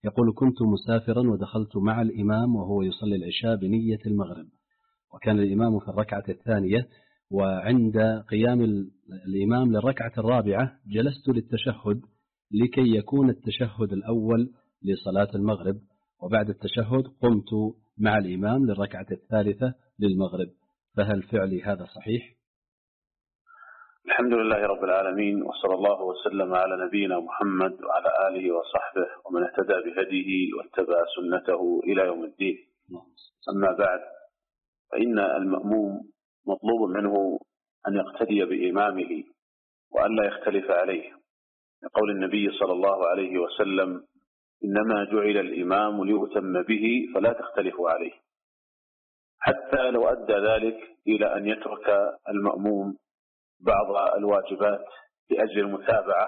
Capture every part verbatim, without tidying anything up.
يقول: كنت مسافرا ودخلت مع الإمام وهو يصلي العشاء بنية المغرب، وكان الإمام في الركعة الثانية، وعند قيام الإمام للركعة الرابعة جلست للتشهد لكي يكون التشهد الأول لصلاة المغرب، وبعد التشهد قمت مع الإمام للركعة الثالثة للمغرب، فهل فعلي هذا صحيح؟ الحمد لله رب العالمين، وصلى الله وسلم على نبينا محمد وعلى آله وصحبه ومن اهتدى بهديه واتبع سنته إلى يوم الدين. أما بعد، فإن المأموم مطلوب منه أن يقتدي بإمامه وأن لا يختلف عليه، لقول النبي صلى الله عليه وسلم: إنما جعل الإمام ليؤتم به فلا تختلفوا عليه. حتى لو أدى ذلك إلى أن يترك المأموم بعض الواجبات لأجل المتابعة،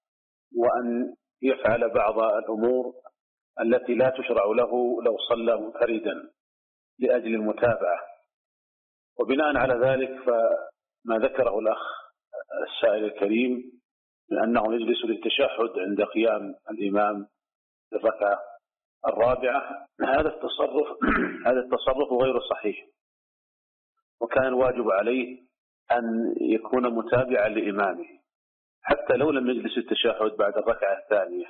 وأن يفعل بعض الأمور التي لا تشرع له لو صلى منفردا لأجل المتابعة. وبناء على ذلك فما ذكره الأخ السائل الكريم من أنه يجلس للتشهد عند قيام الإمام للركعة الرابعة، هذا التصرف هذا التصرف غير صحيح، وكان الواجب عليه أن يكون متابعا لإمامه حتى لو لم يجلس التشهد بعد الركعة الثانية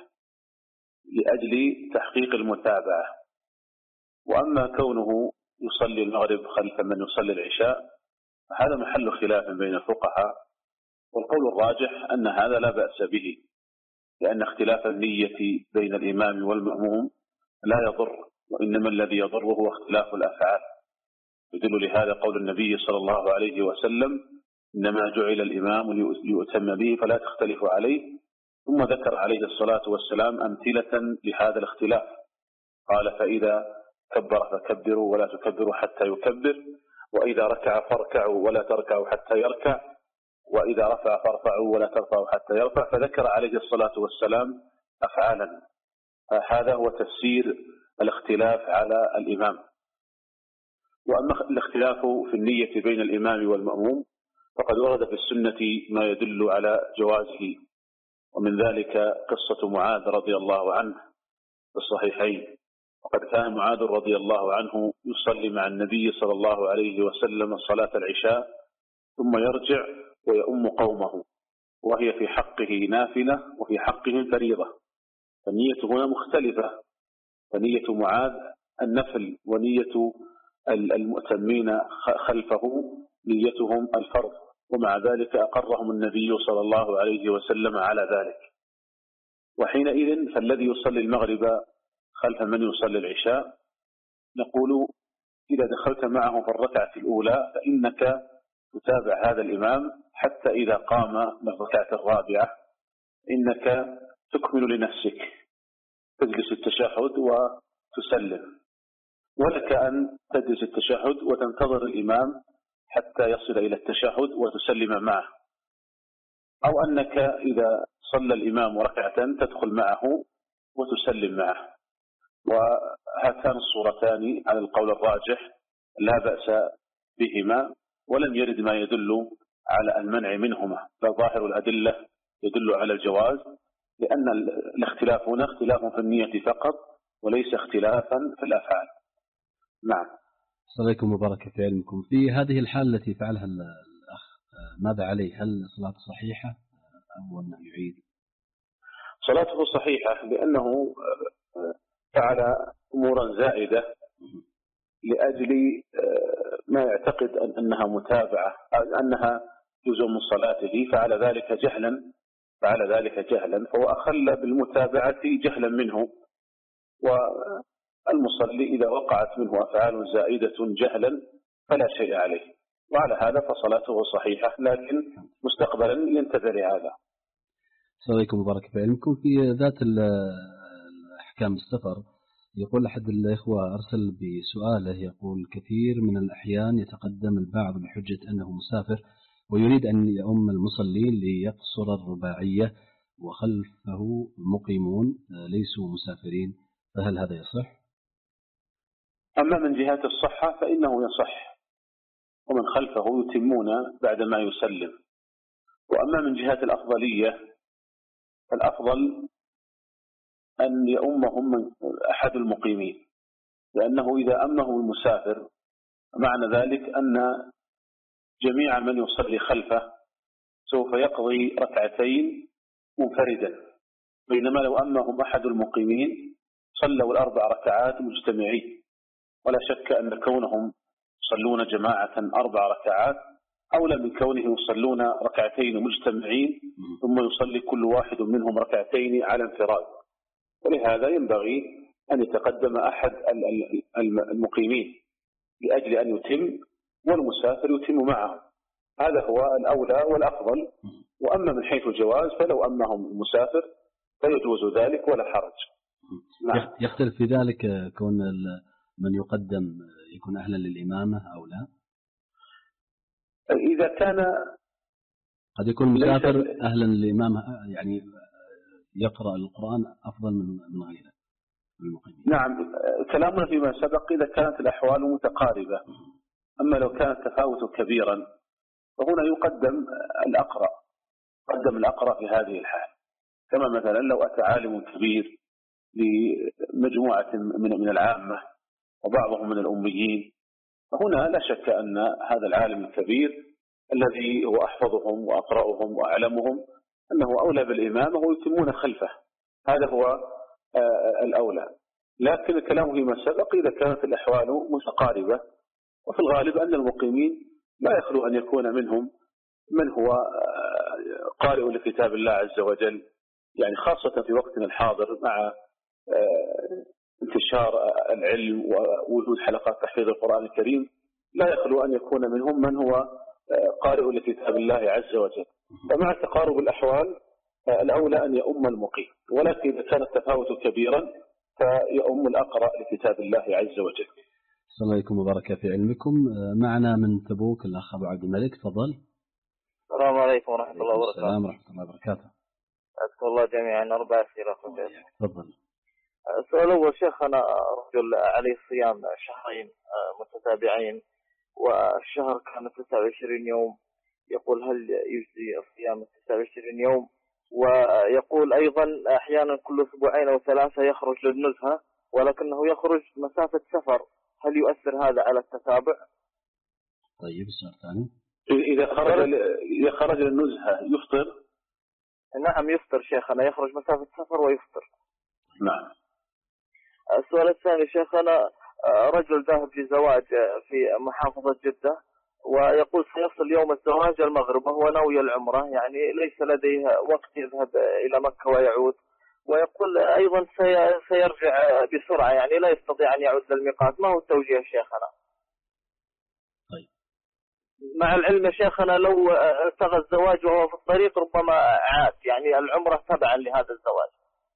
لأجل تحقيق المتابعة. وأما كونه يصلي المغرب خلف من يصلي العشاء فهذا محل خلاف بين الفقهاء، والقول الراجح أن هذا لا بأس به، لأن اختلاف النية بين الإمام والمأموم لا يضر، وإنما الذي يضر هو اختلاف الأفعال. يدل لهذا قول النبي صلى الله عليه وسلم: إنما جعل الإمام ليؤتم به فلا تختلفوا عليه. ثم ذكر عليه الصلاة والسلام أمثلة لهذا الاختلاف، قال: فإذا كبر فكبروا ولا تكبروا حتى يكبر، وإذا ركع فاركعوا ولا تركعوا حتى يركع، وإذا رفع فارفعوا ولا ترفعوا حتى يرفع. فذكر عليه الصلاة والسلام أفعالا. هذا هو تفسير الاختلاف على الإمام. وأما الاختلاف في النية بين الإمام والمأموم فقد ورد في السنة ما يدل على جوازه، ومن ذلك قصة معاذ رضي الله عنه في الصحيحين. وقد كان معاذ رضي الله عنه يصلي مع النبي صلى الله عليه وسلم صلاة العشاء ثم يرجع ويؤم قومه، وهي في حقه نافلة وفي حقهم فريضة، فالنية هنا مختلفة، فنية معاذ النفل ونية المؤتمين خلفه نيتهم الفرض، ومع ذلك أقرهم النبي صلى الله عليه وسلم على ذلك. وحينئذ فالذي يصلي المغرب خلف من يصلي العشاء نقول: إذا دخلت معه في الركعة الأولى فإنك تتابع هذا الإمام حتى إذا قام للركعة الرابعة إنك تكمل لنفسك، تجلس التشهد وتسلم، ولك أن تجلس التشهد وتنتظر الإمام حتى يصل إلى التشهد وتسلم معه، أو أنك إذا صلى الإمام ركعة تدخل معه وتسلم معه. وهاتان الصورتان على القول الراجح لا بأس بهما، ولم يرد ما يدل على المنع منهما، فظاهر الأدلة يدل على الجواز، لأن الاختلاف هنا اختلاف في النية فقط وليس اختلافا في الأفعال. نعم. السلام عليكم وبركة في علمكم. في هذه الحالة التي فعلها الأخ ماذا عليه؟ هل صلاته صحيحة أو أنه يعيد؟ صلاته صحيحة، لأنه فعل أمورا زائدة لأجل ما يعتقد أنها متابعة أنها جزء من صلاته، فعل ذلك جهلا فعل ذلك جهلا فهو أخل بالمتابعة جهلا منه. والمصلي إذا وقعت منه أفعال زائدة جهلا فلا شيء عليه، وعلى هذا فصلاته صحيحة، لكن مستقبلا ينتبه لهذا. السلام عليكم وبركة في علمكم. في ذات أحكام السفر يقول أحد الإخوة أرسل بسؤاله، يقول: كثير من الأحيان يتقدم البعض بحجة أنه مسافر ويريد أن يؤم المصلين ليقصر الرباعية وخلفه مقيمون ليسوا مسافرين، فهل هذا يصح؟ أما من جهة الصحة فإنه يصح، ومن خلفه يتمون بعدما يسلم. وأما من جهة الأفضلية فالأفضل أن يؤمهم من أحد المقيمين، لأنه إذا أمهم المسافر معنى ذلك أن جميع من يصلي خلفه سوف يقضي ركعتين منفردا، بينما لو أمهم أحد المقيمين صلوا الأربع ركعات مجتمعين. ولا شك أن كونهم يصلون جماعة أربع ركعات أولى من كونهم يصلون ركعتين مجتمعين ثم يصلي كل واحد منهم ركعتين على انفراد. ولهذا ينبغي أن يتقدم أحد المقيمين لأجل أن يتم والمسافر يتم معه، هذا هو الأولى والأفضل. وأما من حيث الجواز فلو أمهم المسافر فيجوز ذلك ولا حرج. نعم. يختلف في ذلك كون من يقدم يكون أهلا للإمامة أو لا؟ إذا كان قد يكون مسافر أهلا للإمامة، يعني يقرأ القرآن أفضل من من غيره المقيمين. نعم، كلامنا فيما سبق إذا كانت الأحوال متقاربة. أما لو كان التفاوت كبيرا فهنا يقدم الأقرأ، قدم الأقرأ في هذه الحال. كما مثلا لو أتى عالم كبير لمجموعة من العامة وبعضهم من الأميين، فهنا لا شك أن هذا العالم الكبير الذي هو أحفظهم وأقرأهم وأعلمهم أنه أولى بالإمامة ويتمون خلفه، هذا هو الأولى. لكن الكلام فيما سبق إذا كانت الأحوال متقاربة، وفي الغالب أن المقيمين لا يخلو أن يكون منهم من هو قارئ لكتاب الله عز وجل، يعني خاصة في وقتنا الحاضر مع انتشار العلم ووجود حلقات تحفيظ القرآن الكريم، لا يخلو أن يكون منهم من هو قارئ لكتاب الله عز وجل. فمع تقارب الأحوال الأولى أن يؤم المقيم، ولكن إذا كان التفاوت كبيرا فيؤم الأقرأ لكتاب الله عز وجل. السلام عليكم وبركة في علمكم. معنا من تبوك الأخ أبو عبد الملك، تفضل. السلام عليكم ورحمة الله وبركاته. السلام ورحمة الله وبركاته. أذكر الله جميعا أربع أسئلة. تفضل. السؤال الأول شيخ، أنا رجل عليه صيام شهرين متتابعين والشهر كان تسعة وعشرين يوم، يقول هل يجزي الصيام تسعة وعشرين يوم؟ ويقول أيضا أحيانا كل أسبوعين أو ثلاثة يخرج للنزهة ولكنه يخرج مسافة سفر، هل يؤثر هذا على التتابع؟ طيب السؤال الثاني، إذا خرج إذا خرج للنزهة يفطر؟ نعم يفطر شيخنا، يخرج مسافة سفر ويفطر. نعم. السؤال الثاني شيخنا، رجل ذهب لزواج في محافظة جدة ويقول سيصل يوم الزواج المغرب وهو ناوي العمرة، يعني ليس لديه وقت يذهب إلى مكة ويعود، ويقول أيضا سيرجع بسرعة، يعني لا يستطيع أن يعود للميقات. ما هو التوجيه شيخنا؟ طيب. مع العلم شيخنا لو التغى الزواج وهو في الطريق ربما عاد، يعني العمرة تبعا لهذا الزواج.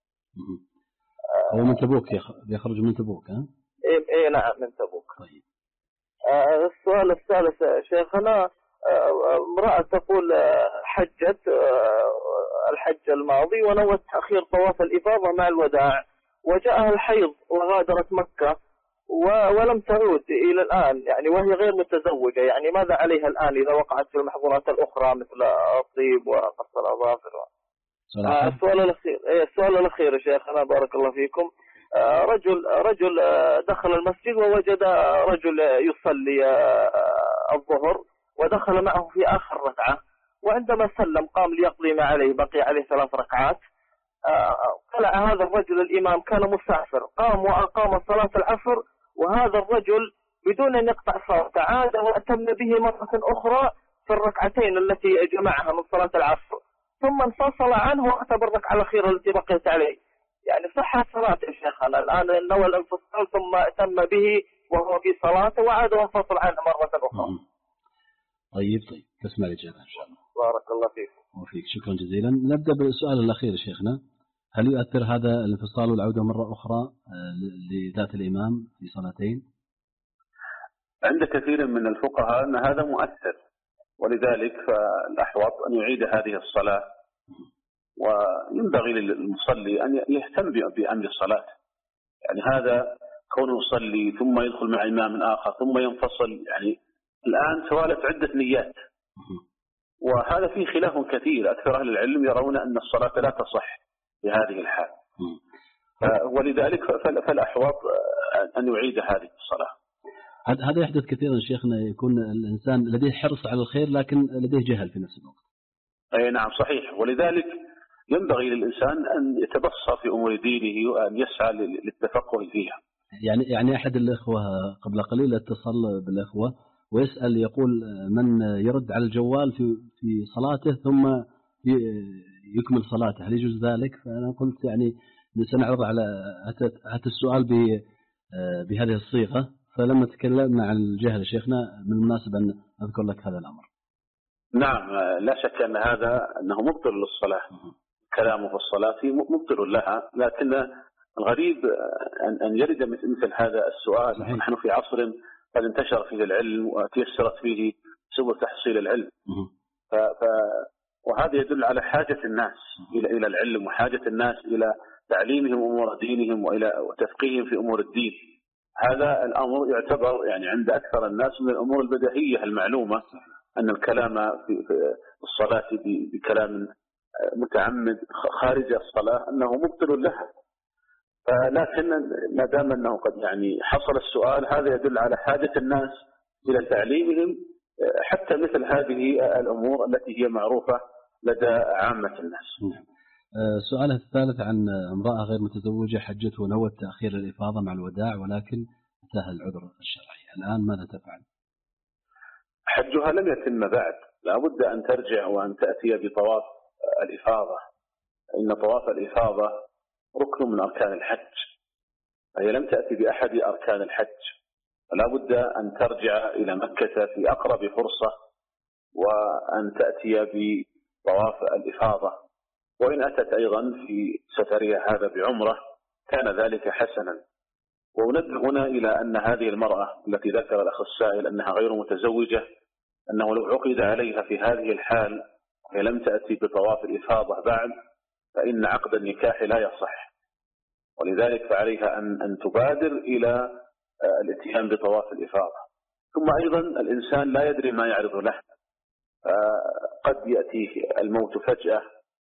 هو من تبوك، يخرج من تبوك ها؟ إيه, إيه نعم من تبوك. طيب. آه السؤال الثالث شيخنا، امرأة تقول حجت آه الحج الماضي ونوت تأخير طواف الإفاضة مع الوداع، وجاءها الحيض وغادرت مكة ولم تعود إلى الآن، يعني وهي غير متزوجة، يعني ماذا عليها الآن إذا وقعت في المحظورات الأخرى مثل الطيب وقص الأظافر؟ آه السؤال الأخير إيه السؤال الأخير يا شيخنا بارك الله فيكم، آه رجل رجل دخل المسجد ووجد رجل يصلي آه الظهر ودخل معه في آخر ركعة، وعندما سلم قام ليقضي ما عليه، بقي عليه ثلاث ركعات. طلع آه هذا الرجل الإمام كان مسافر، قام وأقام صلاة العصر وهذا الرجل بدون أن يقطع صلاته عاد وأتم به مرة أخرى في الركعتين التي جمعها من صلاة العصر، ثم انفصل عنه واعتبر الركعة الأخيرة التي بقيت عليه، يعني صحة صلاة يا شيخنا الآن نوى الانفصال ثم أتم به وهو في صلاته وعاد وانفصل عنه مرة أخرى. طيب طيب تسمع الإجابة إن شاء الله. بارك الله فيك. وفيك، شكرا جزيلا. نبدأ بالسؤال الأخير شيخنا، هل يؤثر هذا الانفصال والعودة مرة أخرى لذات الإمام في صلاتين؟ عند كثير من الفقهاء أن هذا مؤثر، ولذلك فالأحوط أن يعيد هذه الصلاة، وينبغي للمصلي أن يهتم بأمر الصلاة، يعني هذا كونه يصلي ثم يدخل مع إمام آخر ثم ينفصل، يعني الآن توالت عدة نيات، وهذا فيه خلاف كثير. أكثر أهل العلم يرون أن الصلاة لا تصح في هذه الحال. ولذلك فالأحوط أن يعيد هذه الصلاة. هذا يحدث كثيرا شيخنا، يكون الإنسان لديه حرص على الخير لكن لديه جهل في نفس الوقت. أي نعم صحيح، ولذلك ينبغي للإنسان أن يتبصر في أمور دينه وأن يسعى للتفقه فيها. يعني يعني أحد الإخوة قبل قليل اتصل بالإخوة ويسأل يقول من يرد على الجوال في في صلاته ثم يكمل صلاته هل يجوز ذلك؟ فأنا قلت يعني سنعرض على هذا السؤال بهذه الصيغة، فلما تكلمنا عن الجهل شيخنا من المناسب أن أذكر لك هذا الأمر. نعم لا شك أن هذا أنه مبطل للصلاة، كلامه في الصلاة مبطل لها، لكن الغريب أن يرد مثل هذا السؤال. صحيح. نحن في عصر قد انتشر فيه العلم وتيسرت فيه سبل تحصيل العلم، ف... ف... وهذا يدل على حاجة الناس إلى إلى العلم وحاجة الناس إلى تعليمهم أمور دينهم وإلى تفقيههم في أمور الدين. هذا الأمر يعتبر يعني عند أكثر الناس من الأمور البديهية المعلومة، أن الكلام في الصلاة بكلام متعمد خارج الصلاة أنه مبطل لها. لكن ما دام أنه قد يعني حصل السؤال، هذا يدل على حاجة الناس إلى تعليمهم حتى مثل هذه الأمور التي هي معروفة لدى عامة الناس. سؤالها الثالث عن امرأة غير متزوجة حجت ونوت تأخير الإفاضة مع الوداع ولكن أتاها العذر الشرعي، الآن ماذا تفعل؟ حجها لم يتم بعد، لا بد أن ترجع وأن تأتي بطواف الإفاضة، إن طواف الإفاضة ركن من أركان الحج، هي لم تأتي بأحد أركان الحج، فلا بد أن ترجع إلى مكة في أقرب فرصة وأن تأتي بطواف الإفاضة، وإن أتت أيضا في سفرها هذا بعمرة كان ذلك حسنا. ونبه هنا إلى أن هذه المرأة التي ذكر الأخ السائل أنها غير متزوجة، أنه لو عقد عليها في هذه الحال هي لم تأتي بطواف الإفاضة بعد فإن عقد النكاح لا يصح، ولذلك فعليها أن أن تبادر إلى الاتيان بطواف الإفاضة. ثم أيضا الإنسان لا يدري ما يعرض له، قد يأتيه الموت فجأة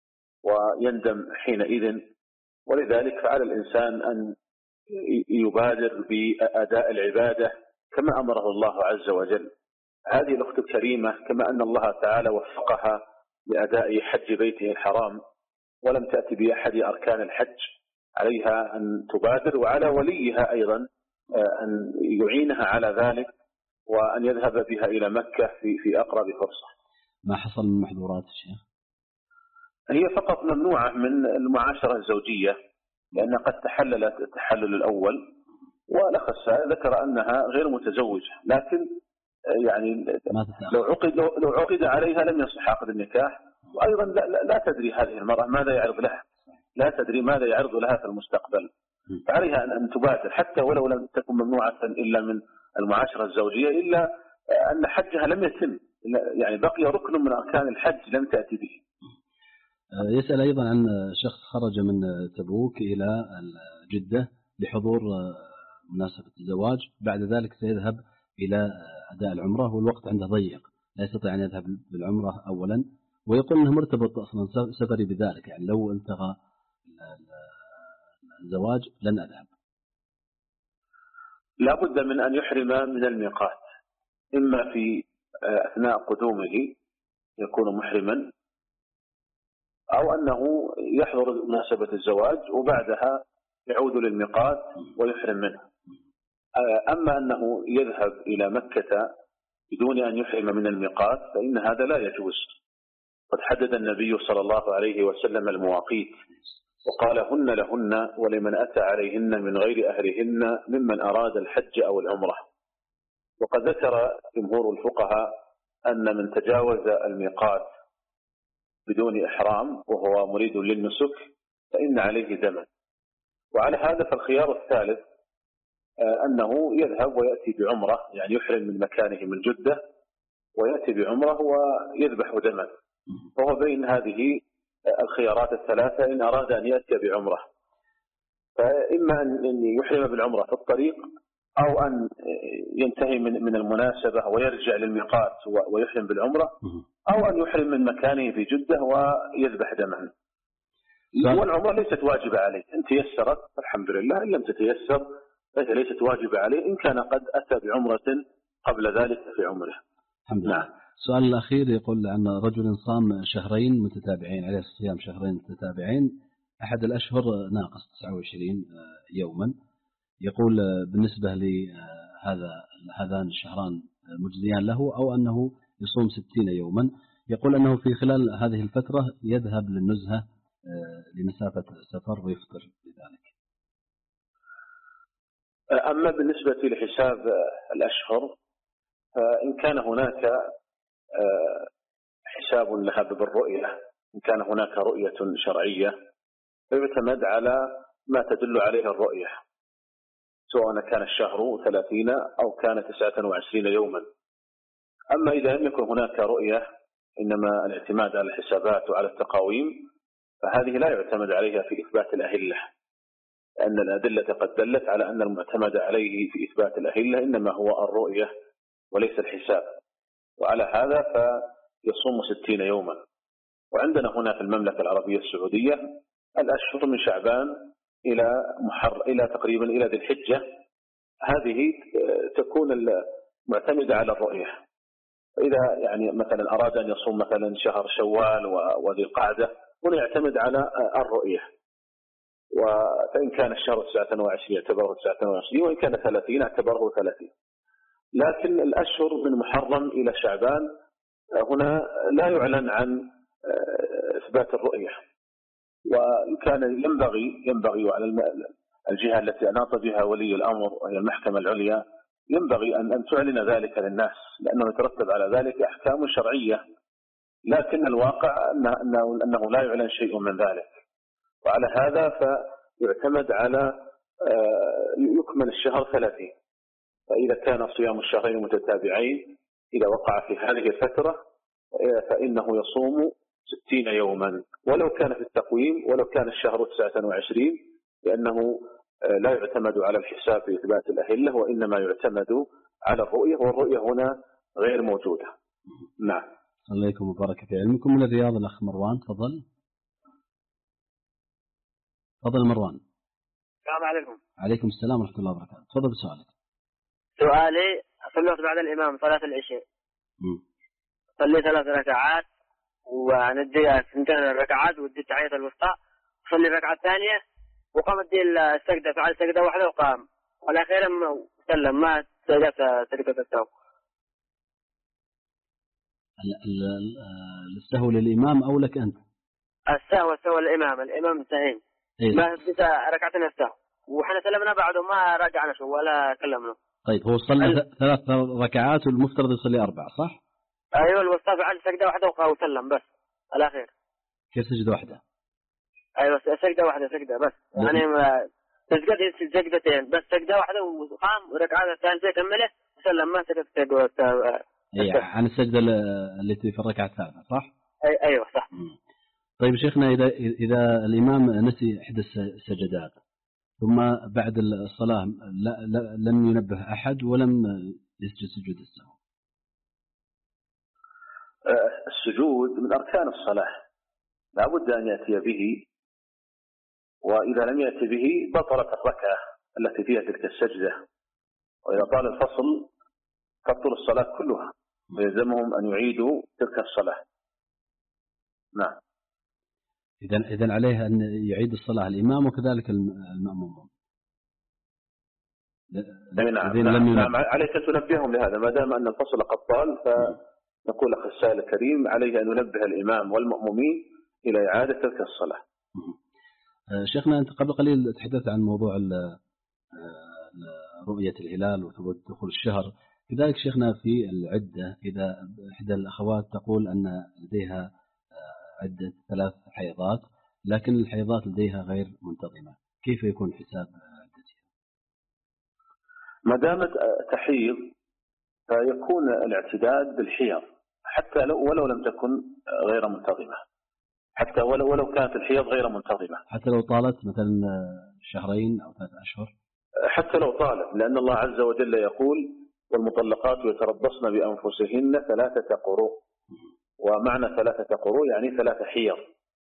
ويندم حينئذ، ولذلك فعلى الإنسان أن يبادر بأداء العبادة كما أمره الله عز وجل. هذه الأخت الكريمة كما أن الله تعالى وفقها لأداء حج بيته الحرام ولم تأتي بأحد أركان الحج، عليها أن تبادر، وعلى وليها أيضا أن يعينها على ذلك وأن يذهب بها إلى مكة في في أقرب فرصة. ما حصل من محظورات الشيخ؟ هي فقط ممنوعة من المعاشرة الزوجية لأنها قد تحللت التحلل الأول، والأخ السائل ذكر أنها غير متزوجة، لكن يعني لو عقد لو عقد عليها لم يصح عقد النكاح، وأيضا لا, لا تدري هذه المرأة ماذا يعرض لها، لا تدري ماذا يعرض لها في المستقبل، فعليها أن تبادر حتى ولو لم تكن ممنوعة إلا من المعاشرة الزوجية، إلا أن حجها لم يتم، يعني بقي ركن من أركان الحج لم تأتي به. يسأل أيضا عن شخص خرج من تبوك إلى جدة لحضور مناسبة الزواج، بعد ذلك سيذهب إلى أداء العمرة والوقت عنده ضيق، لا يستطيع أن يذهب بالعمرة أولا، ويقول أنه مرتبط أصلا سفري بذلك، يعني لو التغى الزواج لن أذهب. لا بد من أن يحرم من الميقات، إما في أثناء قدومه يكون محرما، أو أنه يحضر مناسبة الزواج وبعدها يعود للميقات ويحرم منه. أما أنه يذهب إلى مكة بدون أن يحرم من الميقات فإن هذا لا يجوز. قد حدد النبي صلى الله عليه وسلم المواقيت وقال هن لهن ولمن أتى عليهن من غير أهلهن ممن أراد الحج أو العمرة. وقد ذكر جمهور الفقهاء أن من تجاوز الميقات بدون إحرام وهو مريد للنسك فإن عليه دما. وعلى هذا فالخيار الثالث أنه يذهب ويأتي بعمرة، يعني يحرم من مكانه من جدة ويأتي بعمرة ويذبح دما، وهو بين هذه الخيارات الثلاثة إن أراد أن يأتي بعمرة، فإما أن يحرم بالعمرة في الطريق أو أن ينتهي من من المناسبة ويرجع للميقات ويحرم بالعمرة، أو أن يحرم من مكانه في جدة ويذبح دما. والعمرة ليست واجبة عليه، إن تيسرت الحمد لله، إن لم تتيسر فهي ليست واجبة عليه إن كان قد أتى بعمرة قبل ذلك في عمره. الحمد لله. نعم. السؤال الأخير يقول عن رجل صام شهرين متتابعين، عليه الصيام شهرين متتابعين، أحد الأشهر ناقص تسعة وعشرين يوما، يقول بالنسبة لهذا هذان الشهران مجزيان له أو أنه يصوم ستين يوما، يقول أنه في خلال هذه الفترة يذهب للنزهة لمسافة سفر ويفطر بذلك. أما بالنسبة لحساب الأشهر فإن كان هناك حساب لها بالرؤية، إن كان هناك رؤية شرعية فيعتمد على ما تدل عليه الرؤية، سواء كان الشهر ثلاثين أو كان تسعة وعشرين يوما. أما إذا لم يكن هناك رؤية إنما الاعتماد على الحسابات وعلى التقاويم فهذه لا يعتمد عليها في إثبات الأهلة، لأن الأدلة قد دلت على أن المعتمد عليه في إثبات الأهلة إنما هو الرؤية وليس الحساب، وعلى هذا فيصوم ستين يوما. وعندنا هنا في المملكة العربية السعودية الأشهر من شعبان إلى محر إلى تقريبا إلى ذي الحجة، هذه تكون معتمدة على الرؤية. فإذا يعني مثلا أراد أن يصوم مثلا شهر شوال وذي القعدة هنا يعتمد على الرؤية، وإن كان الشهر تسعة وعشرين اعتبره تسعة وعشرين، وإن كان ثلاثين اعتبره ثلاثين. لكن الأشهر من محرم إلى شعبان هنا لا يعلن عن إثبات الرؤية، وإن كان ينبغي ينبغي على الجهة التي أناط بها ولي الأمر وهي المحكمة العليا ينبغي أن أن تعلن ذلك للناس، لأنه يترتب على ذلك أحكام شرعية، لكن الواقع أنه, أنه لا يعلن شيء من ذلك. وعلى هذا فيعتمد على يكمل الشهر ثلاثين، فإذا كان صيام الشهرين متتابعين إذا وقع في هذه الفترة فإنه يصوم ستين يوما ولو كان في التقويم ولو كان الشهر تسعة وعشرين، لأنه لا يعتمد على الحساب في إثبات الأهلة وإنما يعتمد على الرؤية، والرؤية هنا غير موجودة. نعم. الله عليكم وبارك في علمكم. من الرياض الأخ مروان، تفضل. تفضل مروان. السلام عليكم. عليكم السلام ورحمة الله وبركاته. تفضل بسؤالك. سؤالي صليت بعد الإمام صلاة العشاء، صلي ثلاث ركعات وندي اثنتين ركعات ودي التحية الوسطى، صلي الركعة الثانية وقام ادي السجدة، فعل سجدة واحدة وقام، والأخيرا سلم ما سجدت سجدة السهو. السهو للإمام أو لك أنت؟ السهو السهو للإمام، الإمام سهين ما بس ركعتين السهو، وحنا سلمنا بعده ما رجعنا شو ولا كلمنا. طيب هو صلى ال... ثلاث ركعات والمفترض يصلي أربع صح؟ أيوة الوسطى فعل سجدة واحدة وسلم بس الأخير. كيف سجدة واحدة؟ أيوة سجدة واحدة سجدة بس يعني سجدة سجدتين بس، سجدة واحدة وقام وركعة الثالثة كمله وسلم ما سجد. أي عن السجدة التي في الركعة الثالثة صح؟ أي أيوة صح. طيب شيخنا إذا إذا الإمام نسي إحدى السجدات ثم بعد الصلاة لا لا لم ينبه أحد ولم يسجد سجود السهو. السجود من أركان الصلاة لا بد أن يأتي به، وإذا لم يأتي به بطلت الركعة التي فيها تلك السجدة، وإذا طال الفصل تبطل الصلاة كلها ويلزمهم أن يعيدوا تلك الصلاة. نعم. إذن إذن عليه أن يعيد الصلاة الإمام وكذلك المأموم. نعم. نعم. نعم عليك أن تنبههم لهذا، ما دام أن الفصل قد طال فنقول أخي السائل الكريم عليه أن ينبه الإمام والمأمومين إلى إعادة تلك الصلاة. شيخنا أنت قبل قليل تحدثت عن موضوع رؤية الهلال وثبوت دخول الشهر، كذلك شيخنا في العدة إذا إحدى الأخوات تقول أن لديها عدة ثلاث حيضات لكن الحيضات لديها غير منتظمة، كيف يكون حساب عدتها؟ ما دامت تحيض فيكون الاعتداد بالحيض حتى لو ولو لم تكن غير منتظمة، حتى ولو ولو كانت الحيض غير منتظمة، حتى لو طالت مثلا شهرين أو ثلاث أشهر، حتى لو طالت، لأن الله عز وجل يقول والمطلقات يتربصن بأنفسهن ثلاثة قروء، ومعنى ثلاثة قروء يعني ثلاثة حيض،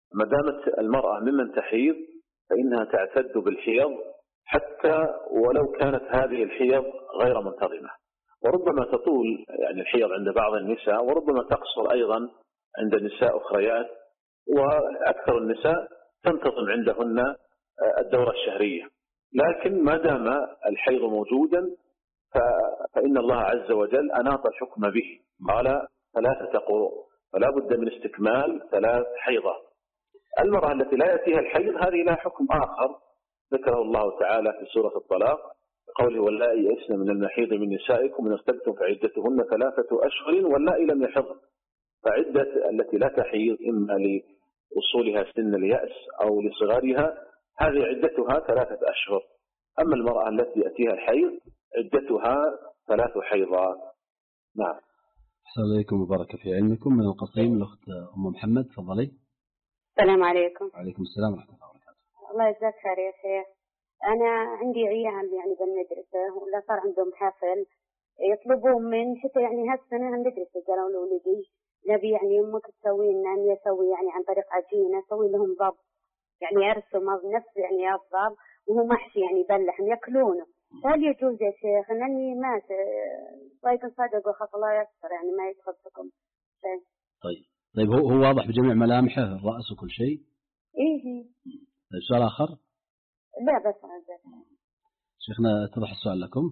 ما دامت المرأة ممن تحيض فإنها تعتد بالحيض حتى ولو كانت هذه الحيض غير منتظمة، وربما تطول يعني الحيض عند بعض النساء، وربما تقصر أيضا عند نساء أخريات، وأكثر النساء تنتظم عندهن الدورة الشهرية. لكن ما دام الحيض موجودا فإن الله عز وجل أناط الحكم به، قال ثلاثة قروء، فلا بد من استكمال ثلاث حيضات. المرأة التي لا يأتيها الحيض هذه لها حكم آخر ذكره الله تعالى في سورة الطلاق قوله واللائي يئسن من المحيض من نسائكم إن ارتبتم فعدتهن ثلاثة أشهر واللائي لم يحضن. فعدة التي لا تحيض إما لوصولها سن اليأس أو لصغارها هذه عدتها ثلاثة أشهر. أما المرأة التي يأتيها الحيض عدتها ثلاث حيضات. نعم. السلام عليكم وبارك في علمكم. من القصيم الأخت أم محمد، تفضلي. السلام عليكم. وعليكم السلام ورحمة الله وبركاته. الله يجزاك خير يا شيخ. أنا عندي عيال يعني بالمدرسة ولا صار عندهم حفل يطلبون من حتى يعني هالسنة المدرسة قالوا له ولدي نبي يعني أمك تسوي لنا أن يسوي يعني عن طريق عجينة سوي لهم ضب يعني أرسم نفس يعني الضب وهو محشي يعني بلح يأكلونه. هل يجوز يا شيخ أنني ما طيب صدق وخاف الله يستر يعني ما يتخصكم شيء؟ طيب طيب هو هو واضح بجميع ملامحه الرأس وكل شيء. إيه. طيب سؤال آخر؟ لا بس هذا. شيخنا اتضح السؤال لكم؟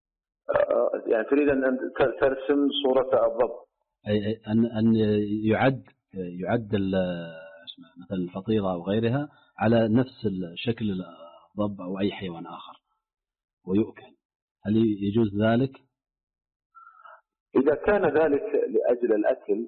يعني تريد أن ترسم صورة الضب؟ أي أن أن يعد يعد مثلا الفطيرة أو غيرها على نفس شكل الضب أو أي حيوان آخر ويؤكل، هل يجوز ذلك؟ إذا كان ذلك لأجل الأكل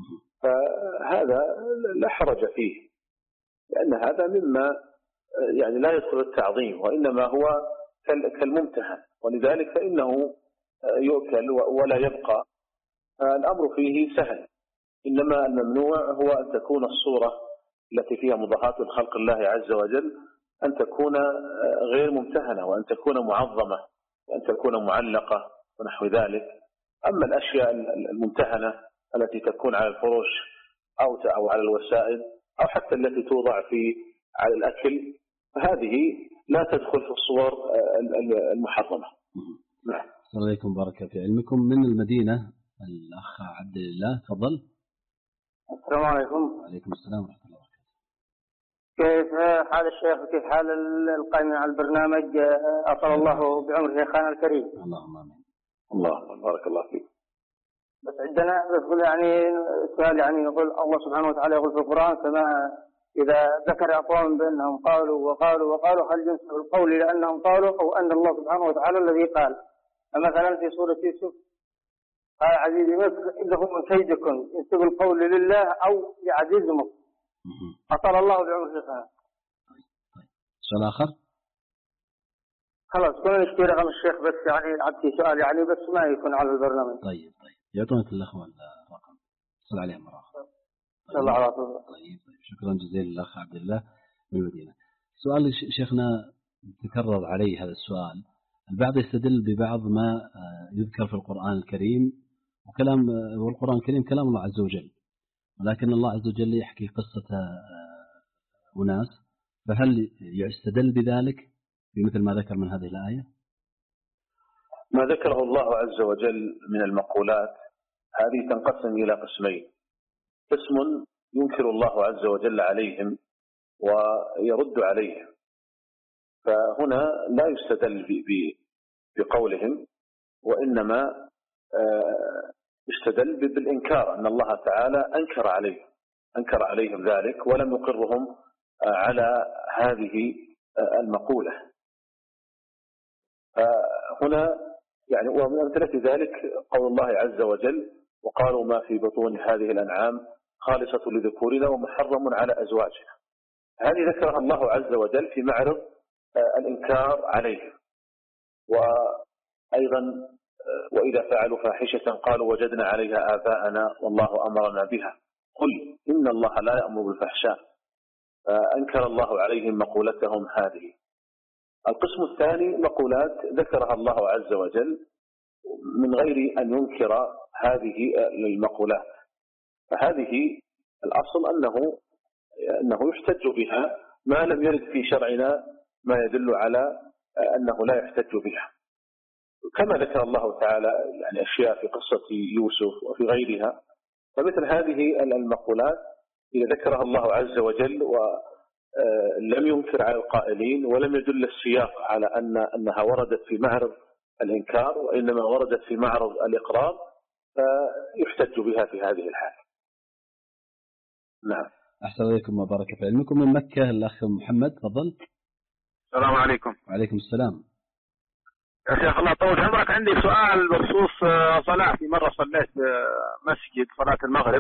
فهذا لا حرج فيه، لأن هذا مما يعني لا يدخل التعظيم وإنما هو كالممتهن، ولذلك فإنه يؤكل ولا يبقى. الأمر فيه سهل، إنما الممنوع هو أن تكون الصورة التي فيها مضاهاة لخلق الله عز وجل أن تكون غير ممتهنة وأن تكون معظمة وأن تكون معلقة ونحو ذلك. أما الأشياء الممتهنة التي تكون على الفروش أو أو على الوسائد أو حتى التي توضع في على الأكل فهذه لا تدخل في الصور المحرمة. نعم. السلام عليكم بارك في علمكم. من المدينة الأخ عبد الله، تفضل. السلام عليكم. وعليكم السلام ورحمة الله وبركاته. كيف حال الشيخ وكيف حال القائمين على البرنامج؟ أطال الله بعمر شيخنا الكريم. اللهم آمين. الله بارك الله فيك. بس عندنا يقول يعني سؤال، يعني يقول الله سبحانه وتعالى يقول في القرآن كما إذا ذكر أقوام بأنهم قالوا وقالوا وقالوا هل ينسب القول لأنهم قالوا أو أن الله سبحانه وتعالى الذي قال؟ مثلا في سورة يوسف قال عزيزي مصر إنه من كيدكم ينسب القول لله أو لعزيز مصر. أطال الله بعمر شيخنا. طيب طيب سؤال آخر؟ خلاص كنا نشتري رقم الشيخ بس يعني عبتي سؤال يعني بس ما يكون على البرنامج. طيب طيب يعطونك الأخوة الرقم صل عليهم مرة أخرى. طيب. الله على طول. طيب طيب شكرا جزيلا للأخ عبد الله من المدينة. سؤال شيخنا تكرر عليه هذا السؤال، البعض يستدل ببعض ما يذكر في القرآن الكريم وكلام والقرآن الكريم كلام الله عز وجل، ولكن الله عز وجل يحكي قصة أناس، فهل يستدل بذلك بمثل ما ذكر من هذه الآية؟ ما ذكره الله عز وجل من المقولات هذه تنقسم إلى قسمين: قسم ينكر الله عز وجل عليهم ويرد عليهم، فهنا لا يستدل بقولهم وإنما يستدل بالإنكار، أن الله تعالى أنكر عليهم أنكر عليهم ذلك ولم يقرهم على هذه المقولة. هنا يعني ومن أمثلة ذلك قول الله عز وجل: وقالوا ما في بطون هذه الأنعام خالصة لذكورنا ومحرم على أزواجنا. هذه ذكرها الله عز وجل في معرض الإنكار عليهم. وأيضا وإذا فعلوا فاحشة قالوا وجدنا عليها آباءنا والله أمرنا بها قل إن الله لا يأمر بالفحشاء، فأنكر الله عليهم مقولتهم هذه. القسم الثاني مقولات ذكرها الله عز وجل من غير أن ينكر هذه المقولات، فهذه الأصل أنه أنه يحتج بها ما لم يرد في شرعنا ما يدل على أنه لا يحتج بها، كما ذكر الله تعالى يعني أشياء في قصة يوسف وفي غيرها. فمثل هذه المقولات إذا ذكرها الله عز وجل ولم ينكر على القائلين ولم يدل السياق على أن أنها وردت في معرض الإنكار وإنما وردت في معرض الإقرار فيحتج بها في هذه الحالة. نعم. أحسن عليكم وبارك في علمكم. من مكة الأخ محمد، تفضل. السلام عليكم. وعليكم السلام. يا شيخ الله يطول عمرك، عندي سؤال بخصوص صلاة. في مرة صليت مسجد صلاة المغرب،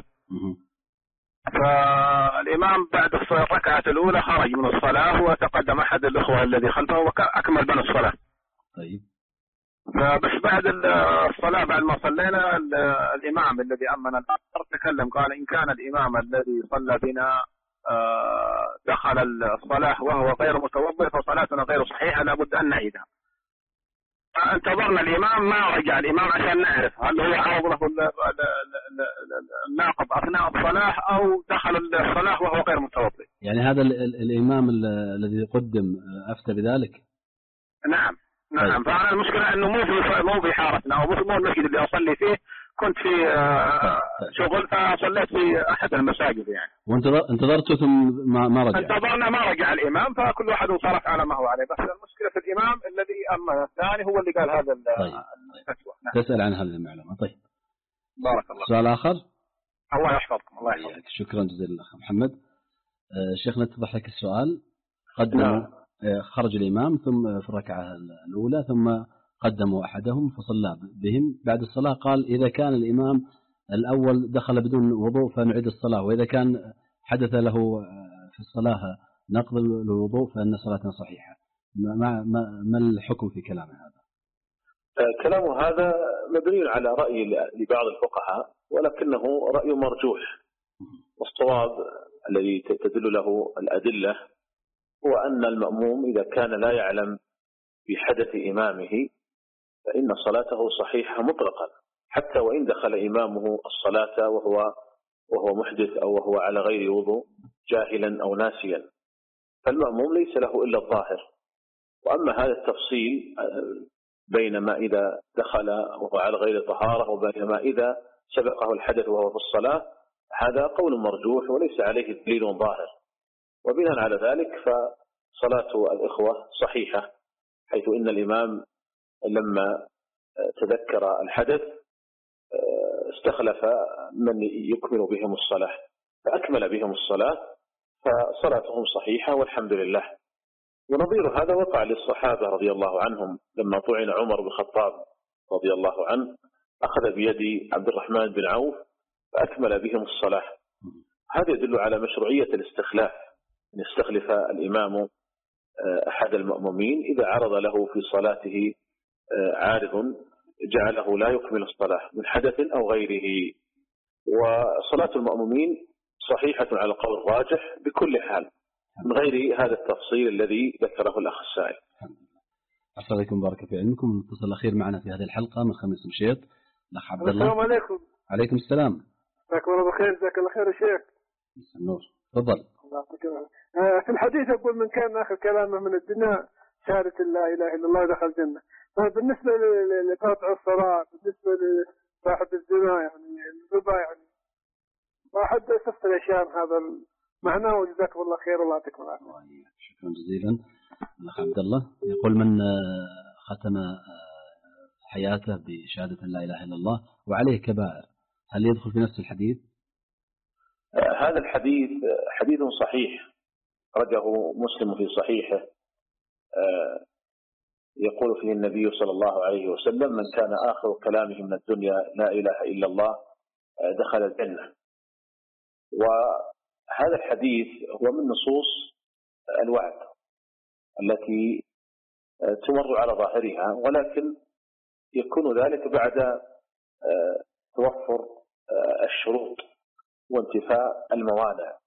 فالإمام بعد الركعة الأولى خرج من الصلاة وتقدم أحد الأخوة الذي خلفه وأكمل بين الصلاة. طيب. فبس بعد الصلاة بعد ما صلينا الإمام الذي أمن الآخر تكلم قال إن كان الإمام الذي صلى بنا دخل الصلاة وهو غير متوضئ فصلاتنا غير صحيحة لابد أن نعيدها. انتظرنا الإمام ما رجع الإمام عشان نعرف هل هو عرض له الناقض أثناء الصلاة أو دخل الصلاة وهو غير متوضئ. يعني هذا الإمام الذي قدم أفتى بذلك؟ نعم نعم. فأنا المشكلة أنه مو في مو في حارتنا أو مو المسجد اللي أصلي فيه، كنت في شغل فصليت في أحد المساجد يعني. وانتظرته ثم ما ما رجع؟ انتظرنا ما رجع الإمام فكل واحد انصرف على ما هو عليه، بس المشكلة في الإمام الذي أمن الثاني هو اللي قال هذا الفتوى. طيب. تسأل عن هذه المعلومة. طيب. بارك الله. سؤال آخر؟ الله يحفظكم. الله يحفظك. شكرا جزيلا أخ محمد. شيخنا اتضح لك السؤال. قدموا خرج الإمام ثم في الركعة الأولى ثم قدموا أحدهم فصلى بهم، بعد الصلاة قال إذا كان الإمام الأول دخل بدون وضوء فنعيد الصلاة، وإذا كان حدث له في الصلاة نقض الوضوء فإن صلاتنا صحيحة. ما, ما, ما الحكم في كلامه هذا؟ كلامه هذا مبني على رأي لبعض الفقهاء ولكنه رأي مرجوح، والصواب الذي تدل له الأدلة هو أن المأموم إذا كان لا يعلم بحدث إمامه فإن صلاته صحيحة مطلقا، حتى وإن دخل إمامه الصلاة وهو وهو محدث أو وهو على غير وضوء جاهلا أو ناسيا، فالمأموم ليس له إلا الظاهر. وأما هذا التفصيل بينما إذا دخل وهو على غير طهارة وبينما إذا سبقه الحدث وهو في الصلاة، هذا قول مرجوح وليس عليه دليل ظاهر، وبناء على ذلك فصلاة الإخوة صحيحة، حيث إن الإمام لما تذكر الحدث استخلف من يكمل بهم الصلاة فأكمل بهم الصلاة فصلاتهم صحيحة والحمد لله. ونظير هذا وقع للصحابة رضي الله عنهم لما طعن عمر بن الخطاب رضي الله عنه أخذ بيد عبد الرحمن بن عوف فأكمل بهم الصلاة. هذا يدل على مشروعية الاستخلاف، أن يستخلف الإمام أحد المأمومين إذا عرض له في صلاته عارض جعله لا يكمل الصلاة من حدث أو غيره. وصلاة المأمومين صحيحة على القول الراجح بكل حال من غير هذا التفصيل الذي ذكره الأخ السائل. أحسن عليكم بارك في علمكم. المتصل الأخير معنا في هذه الحلقة من خميس مشيط الأخ عبد الله. السلام عليكم. عليكم السلام. جزاكم الله بخير. جزاك الله خير يا شيخ. النور. تفضل. في الحديث أقول من كان آخر كلامه من الدنيا شهادة لا إله إلا الله دخل الجنة. بالنسبة لقاطع الصلاة، بالنسبة لصاحب الزنا يعني الربا، يعني ما حد يفسر الأشياء هذا معناه. وجزاكم الله خير والله يعطيكم العافية. شكرا جزيلا. الأخ عبد الله يقول من ختم حياته بشهادة لا إله إلا الله وعليه كبائر هل يدخل في نفس الحديث؟ هذا الحديث حديث صحيح رجه مسلم في صحيحه، يقول فيه النبي صلى الله عليه وسلم من كان آخر كلامه من الدنيا لا إله إلا الله دخل الجنة. وهذا الحديث هو من نصوص الوعد التي تمر على ظاهرها، ولكن يكون ذلك بعد توفر الشروط وانتفاء الموانع.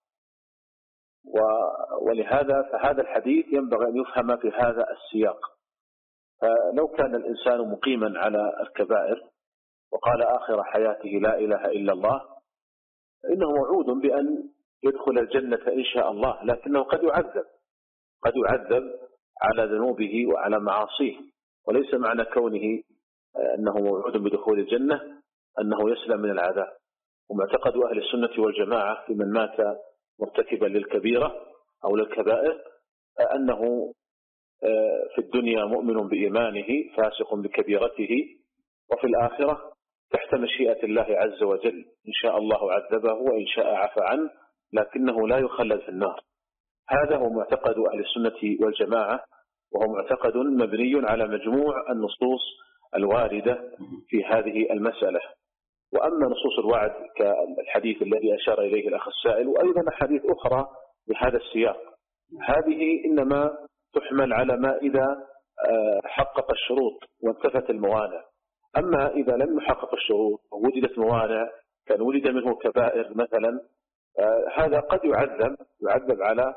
ولهذا فهذا الحديث ينبغي أن يفهم في هذا السياق. فلو كان الإنسان مقيما على الكبائر وقال آخر حياته لا إله إلا الله، إنه موعود بأن يدخل الجنة إن شاء الله، لكنه قد يعذب قد يعذب على ذنوبه وعلى معاصيه، وليس معنى كونه أنه موعود بدخول الجنة أنه يسلم من العذاب. ومعتقد أهل السنة والجماعة في من مات مرتكبا للكبيرة أو للكبائر أنه في الدنيا مؤمن بإيمانه فاسق بكبيرته، وفي الآخرة تحت مشيئة الله عز وجل، إن شاء الله عذبه وإن شاء عفى عنه، لكنه لا يخلد في النار. هذا هو معتقد أهل السنة والجماعة، وهو معتقد مبني على مجموع النصوص الواردة في هذه المسألة. وأما نصوص الوعد كالحديث الذي أشار إليه الأخ السائل، وأيضا حديث أخرى بهذا السياق، هذه إنما تحمل على ما إذا حقق الشروط وانتفت الموانع. أما إذا لم يحقق الشروط ووجدت موانع كان ولد منه كبائر مثلا، هذا قد يعذب يعذب على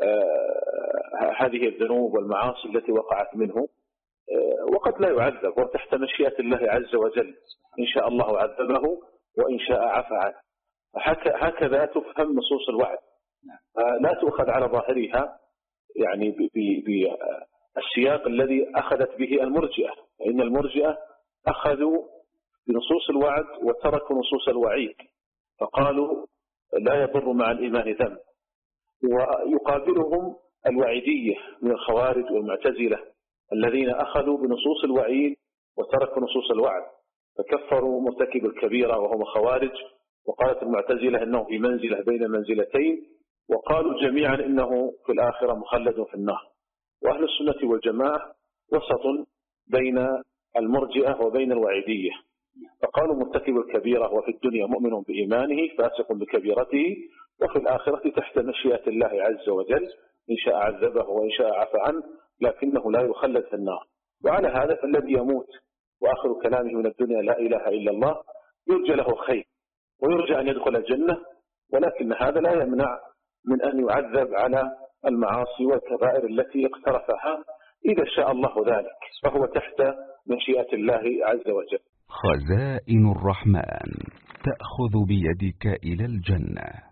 هذه الذنوب والمعاصي التي وقعت منه، وقد لا يعذب وتحت مشيئة الله عز وجل، إن شاء الله عذبه وإن شاء عفى عنه. هكذا تفهم نصوص الوعد، لا تؤخذ على ظاهرها يعني بالسياق الذي أخذت به المرجئة، فإن المرجئة أخذوا بنصوص الوعد وتركوا نصوص الوعيد، فقالوا لا يضر مع الإيمان ذنب. ويقابلهم الوعيدية من الخوارج والمعتزلة الذين أخذوا بنصوص الوعيد وتركوا نصوص الوعد، فكفروا مرتكب الكبيرة وهم خوارج، وقالت المعتزلة إنه في منزلة بين منزلتين، وقالوا جميعا إنه في الآخرة مخلد في النار. وأهل السنة والجماعة وسط بين المرجئة وبين الوعيدية، فقالوا مرتكب الكبيرة وفي الدنيا مؤمن بإيمانه فاسق بكبيرته، وفي الآخرة تحت مشيئة الله عز وجل، إن شاء عذبه وإن شاء عفى عنه، لكنه لا يخلد في النار. وعلى هذا فالذي يموت وآخر كلامه من الدنيا لا إله إلا الله يرجى له خير ويرجى أن يدخل الجنة، ولكن هذا لا يمنع من أن يعذب على المعاصي والكبائر التي اقترفها إذا شاء الله ذلك، فهو تحت مشيئة الله عز وجل. خزائن الرحمن تأخذ بيدك إلى الجنة.